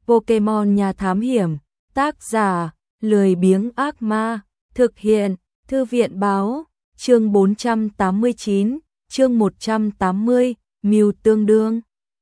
Pokemon nhà thám hiểm, tác giả, lười biếng ác ma, thực hiện, thư viện báo, chương 489, chương 180, Mew tương đương.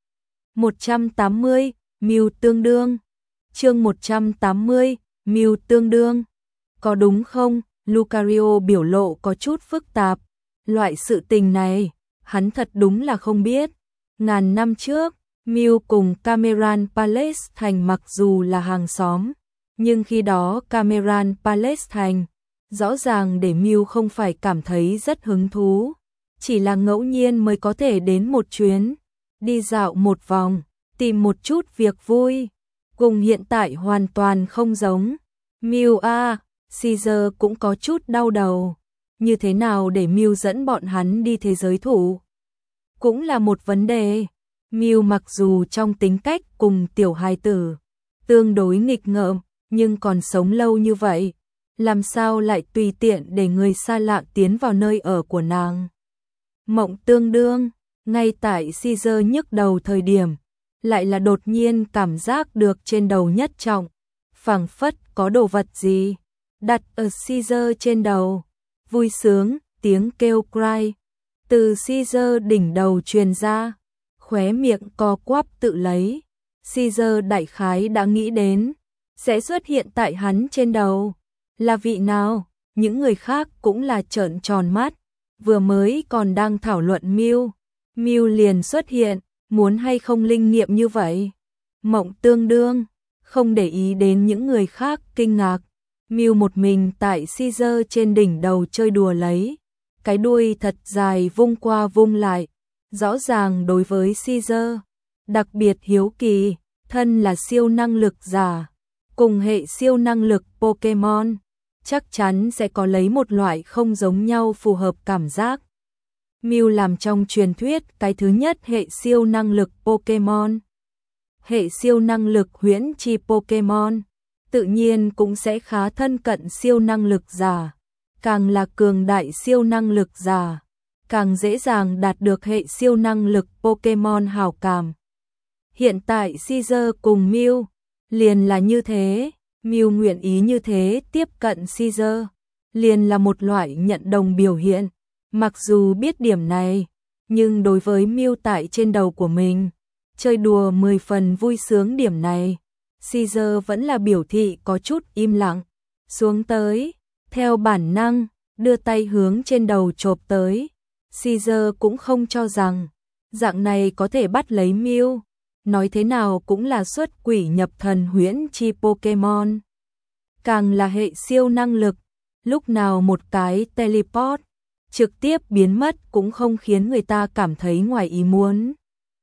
180, Mew tương đương. Chương 180, Mew tương đương. Có đúng không? Lucario biểu lộ có chút phức tạp. Loại sự tình này, hắn thật đúng là không biết. Ngàn năm trước, Mew cùng Cameron Palace Thành mặc dù là hàng xóm, nhưng khi đó Cameron Palace Thành rõ ràng để Mew không phải cảm thấy rất hứng thú, chỉ là ngẫu nhiên mới có thể đến một chuyến, đi dạo một vòng, tìm một chút việc vui, cùng hiện tại hoàn toàn không giống. Mew Caesar cũng có chút đau đầu, như thế nào để Mew dẫn bọn hắn đi thế giới thủ? Cũng là một vấn đề. Mew mặc dù trong tính cách cùng tiểu hài tử tương đối nghịch ngợm, nhưng còn sống lâu như vậy, làm sao lại tùy tiện để người xa lạ tiến vào nơi ở của nàng? Mộng tương đương, ngay tại Caesar nhức đầu thời điểm, lại là đột nhiên cảm giác được trên đầu nhất trọng, phảng phất có đồ vật gì đặt ở Caesar trên đầu. Vui sướng, tiếng kêu cry từ Caesar đỉnh đầu truyền ra, khóe miệng co quắp tự lấy. Caesar đại khái đã nghĩ đến sẽ xuất hiện tại hắn trên đầu. Là vị nào? Những người khác cũng là trợn tròn mắt, vừa mới còn đang thảo luận Mew liền xuất hiện, muốn hay không linh nghiệm như vậy. Mộng tương đương, không để ý đến những người khác kinh ngạc. Mew một mình tại Caesar trên đỉnh đầu chơi đùa lấy, cái đuôi thật dài vung qua vung lại, rõ ràng đối với Caesar đặc biệt hiếu kỳ. Thân là siêu năng lực giả, cùng hệ siêu năng lực Pokemon, chắc chắn sẽ có lấy một loại không giống nhau phù hợp cảm giác. Mew làm trong truyền thuyết cái thứ nhất hệ siêu năng lực Pokemon. Hệ siêu năng lực huyễn chi Pokemon, tự nhiên cũng sẽ khá thân cận siêu năng lực giả. Càng là cường đại siêu năng lực giả, càng dễ dàng đạt được hệ siêu năng lực Pokemon hảo cảm. Hiện tại Caesar cùng Mew liền là như thế. Mew nguyện ý như thế tiếp cận Caesar, liền là một loại nhận đồng biểu hiện. Mặc dù biết điểm này, nhưng đối với Mew tại trên đầu của mình chơi đùa 10 phần vui sướng điểm này, Caesar vẫn là biểu thị có chút im lặng. Xuống tới, theo bản năng, đưa tay hướng trên đầu chộp tới. Caesar cũng không cho rằng dạng này có thể bắt lấy Mew. Nói thế nào cũng là xuất quỷ nhập thần huyễn chi Pokemon. Càng là hệ siêu năng lực, lúc nào một cái teleport trực tiếp biến mất cũng không khiến người ta cảm thấy ngoài ý muốn.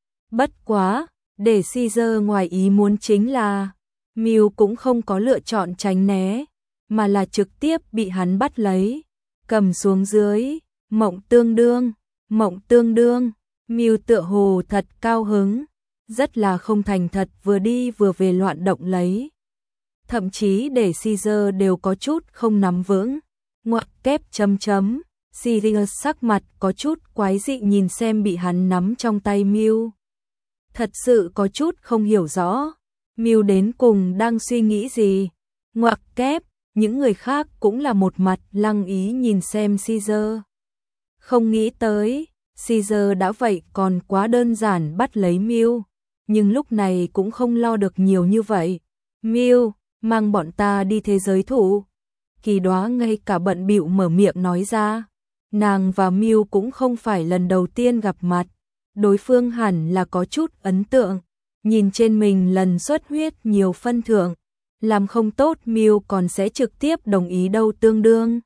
Bất quá, để Caesar ngoài ý muốn chính là Mew cũng không có lựa chọn tránh né, mà là trực tiếp bị hắn bắt lấy, cầm xuống dưới. Mộng tương đương, mộng tương đương. Mew tựa hồ thật cao hứng, rất là không thành thật, vừa đi vừa về loạn động lấy. Thậm chí để Caesar đều có chút không nắm vững. Ngoặc kép chấm chấm. Sirius sắc mặt có chút quái dị nhìn xem bị hắn nắm trong tay Mew. Thật sự có chút không hiểu rõ, Mew đến cùng đang suy nghĩ gì. Ngoặc kép, những người khác cũng là một mặt lăng ý nhìn xem Caesar. Không nghĩ tới, Caesar đã vậy còn quá đơn giản bắt lấy Mew. Nhưng lúc này cũng không lo được nhiều như vậy. Mew, mang bọn ta đi thế giới thủ. Kỳ Đóa ngay cả bận bịu mở miệng nói ra. Nàng và Mew cũng không phải lần đầu tiên gặp mặt. Đối phương hẳn là có chút ấn tượng. Nhìn trên mình lần xuất huyết nhiều phân thượng. Làm không tốt Mew còn sẽ trực tiếp đồng ý đâu tương đương.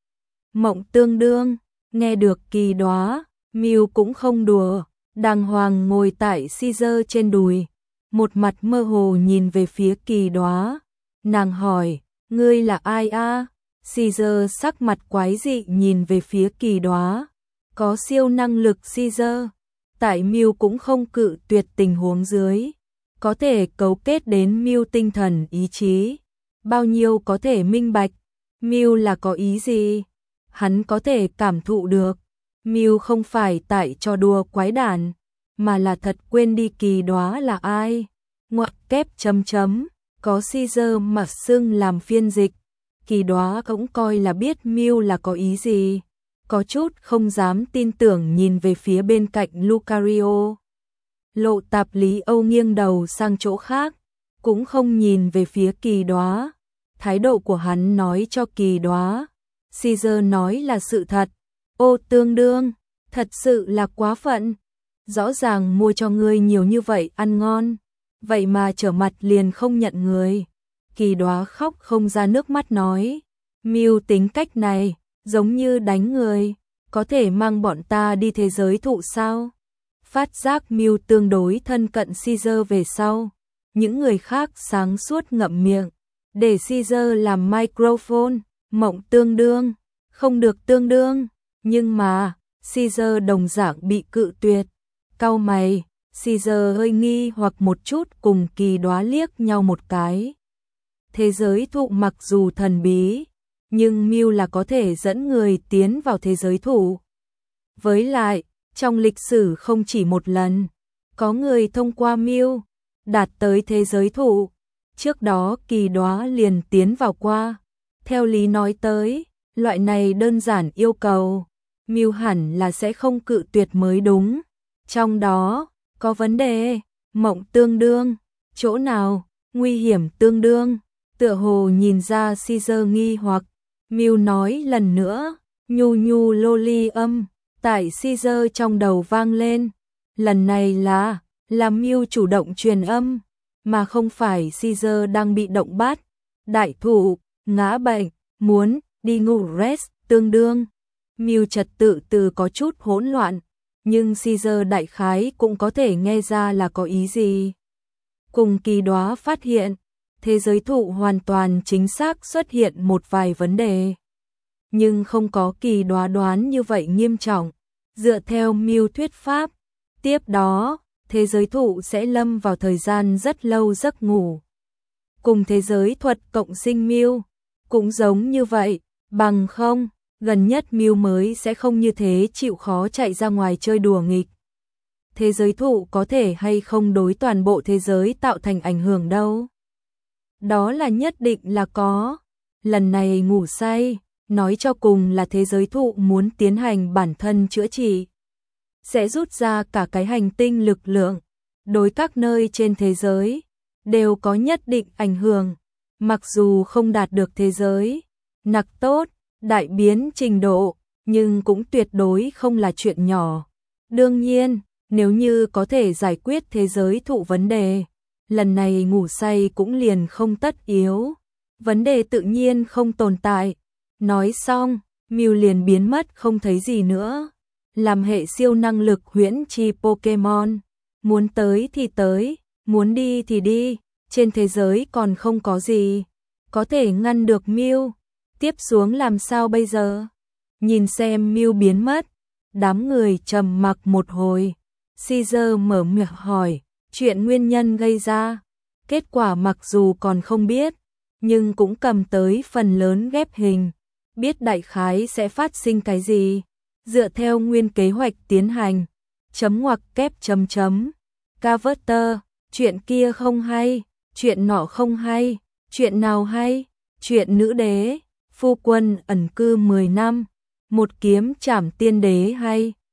Mộng tương đương, nghe được Kỳ Đóa, Mew cũng không đùa. Đàng hoàng ngồi tại Caesar trên đùi, một mặt mơ hồ nhìn về phía Kỳ Đóa. Nàng hỏi, ngươi là ai a? Caesar sắc mặt quái dị nhìn về phía Kỳ Đóa. Có siêu năng lực Caesar, tại Mew cũng không cự tuyệt tình huống dưới, có thể cấu kết đến Mew tinh thần ý chí, bao nhiêu có thể minh bạch Mew là có ý gì, hắn có thể cảm thụ được. Mew không phải tại trò đùa quái đản, mà là thật quên đi Kỳ Đóa là ai. ngoặc kép chấm chấm, có Caesar mặc xưng làm phiên dịch. Kỳ Đóa cũng coi là biết Mew là có ý gì, có chút không dám tin tưởng nhìn về phía bên cạnh Lucario. Lộ Tạp Lý Âu nghiêng đầu sang chỗ khác, cũng không nhìn về phía Kỳ Đóa. Thái độ của hắn nói cho Kỳ Đóa, Caesar nói là sự thật. Ô tương đương, thật sự là quá phận. Rõ ràng mua cho ngươi nhiều như vậy ăn ngon, vậy mà trở mặt liền không nhận người. Kỳ Đóa khóc không ra nước mắt nói, Mew tính cách này, giống như đánh người, có thể mang bọn ta đi thế giới thụ sao? Phát giác Mew tương đối thân cận Caesar về sau, những người khác sáng suốt ngậm miệng, để Caesar làm microphone, mộng tương đương, không được tương đương, nhưng mà, Caesar đồng dạng bị cự tuyệt. Cau mày, Caesar hơi nghi hoặc một chút cùng Kỳ Đóa liếc nhau một cái. Thế giới thụ mặc dù thần bí, nhưng Mew là có thể dẫn người tiến vào thế giới thụ. Với lại, trong lịch sử không chỉ một lần, có người thông qua Mew đạt tới thế giới thụ. Trước đó Kỳ Đóa liền tiến vào qua. Theo lý nói tới, loại này đơn giản yêu cầu, Mew hẳn là sẽ không cự tuyệt mới đúng. Trong đó, có vấn đề, mộng tương đương, chỗ nào, nguy hiểm tương đương, tựa hồ nhìn ra Caesar nghi hoặc, Mew nói lần nữa, nhu nhu loli âm, tại Caesar trong đầu vang lên, lần này là Mew chủ động truyền âm, mà không phải Caesar đang bị động bắt, đại thụ, ngã bệnh, muốn, đi ngủ rest, tương đương. Mew trật tự từ có chút hỗn loạn, nhưng Caesar đại khái cũng có thể nghe ra là có ý gì. Cùng Kỳ Đóa phát hiện, thế giới thụ hoàn toàn chính xác xuất hiện một vài vấn đề. Nhưng không có Kỳ Đóa đoán như vậy nghiêm trọng. Dựa theo Mew thuyết pháp, tiếp đó, thế giới thụ sẽ lâm vào thời gian rất lâu giấc ngủ. Cùng thế giới thuật cộng sinh Mew, cũng giống như vậy, bằng không, gần nhất Mew mới sẽ không như thế chịu khó chạy ra ngoài chơi đùa nghịch. Thế giới thụ có thể hay không đối toàn bộ thế giới tạo thành ảnh hưởng đâu. Đó là nhất định là có. Lần này ngủ say, nói cho cùng là thế giới thụ muốn tiến hành bản thân chữa trị. Sẽ rút ra cả cái hành tinh lực lượng, đối các nơi trên thế giới, đều có nhất định ảnh hưởng. Mặc dù không đạt được thế giới nặc tốt, đại biến trình độ, nhưng cũng tuyệt đối không là chuyện nhỏ. Đương nhiên, nếu như có thể giải quyết thế giới thụ vấn đề, lần này ngủ say cũng liền không tất yếu. Vấn đề tự nhiên không tồn tại. Nói xong, Mew liền biến mất không thấy gì nữa. Làm hệ siêu năng lực huyễn chi Pokemon, muốn tới thì tới, muốn đi thì đi, trên thế giới còn không có gì có thể ngăn được Mew. Tiếp xuống làm sao bây giờ? Nhìn xem Mew biến mất, đám người trầm mặc một hồi. Caesar mở miệng hỏi, chuyện nguyên nhân gây ra. Kết quả mặc dù còn không biết, nhưng cũng cầm tới phần lớn ghép hình, biết đại khái sẽ phát sinh cái gì. Dựa theo nguyên kế hoạch tiến hành, chấm ngoặc kép chấm chấm. Carver, chuyện kia không hay, chuyện nọ không hay, chuyện nào hay, chuyện nữ đế, phu quân ẩn cư 10 năm, một kiếm trảm tiên đế hay.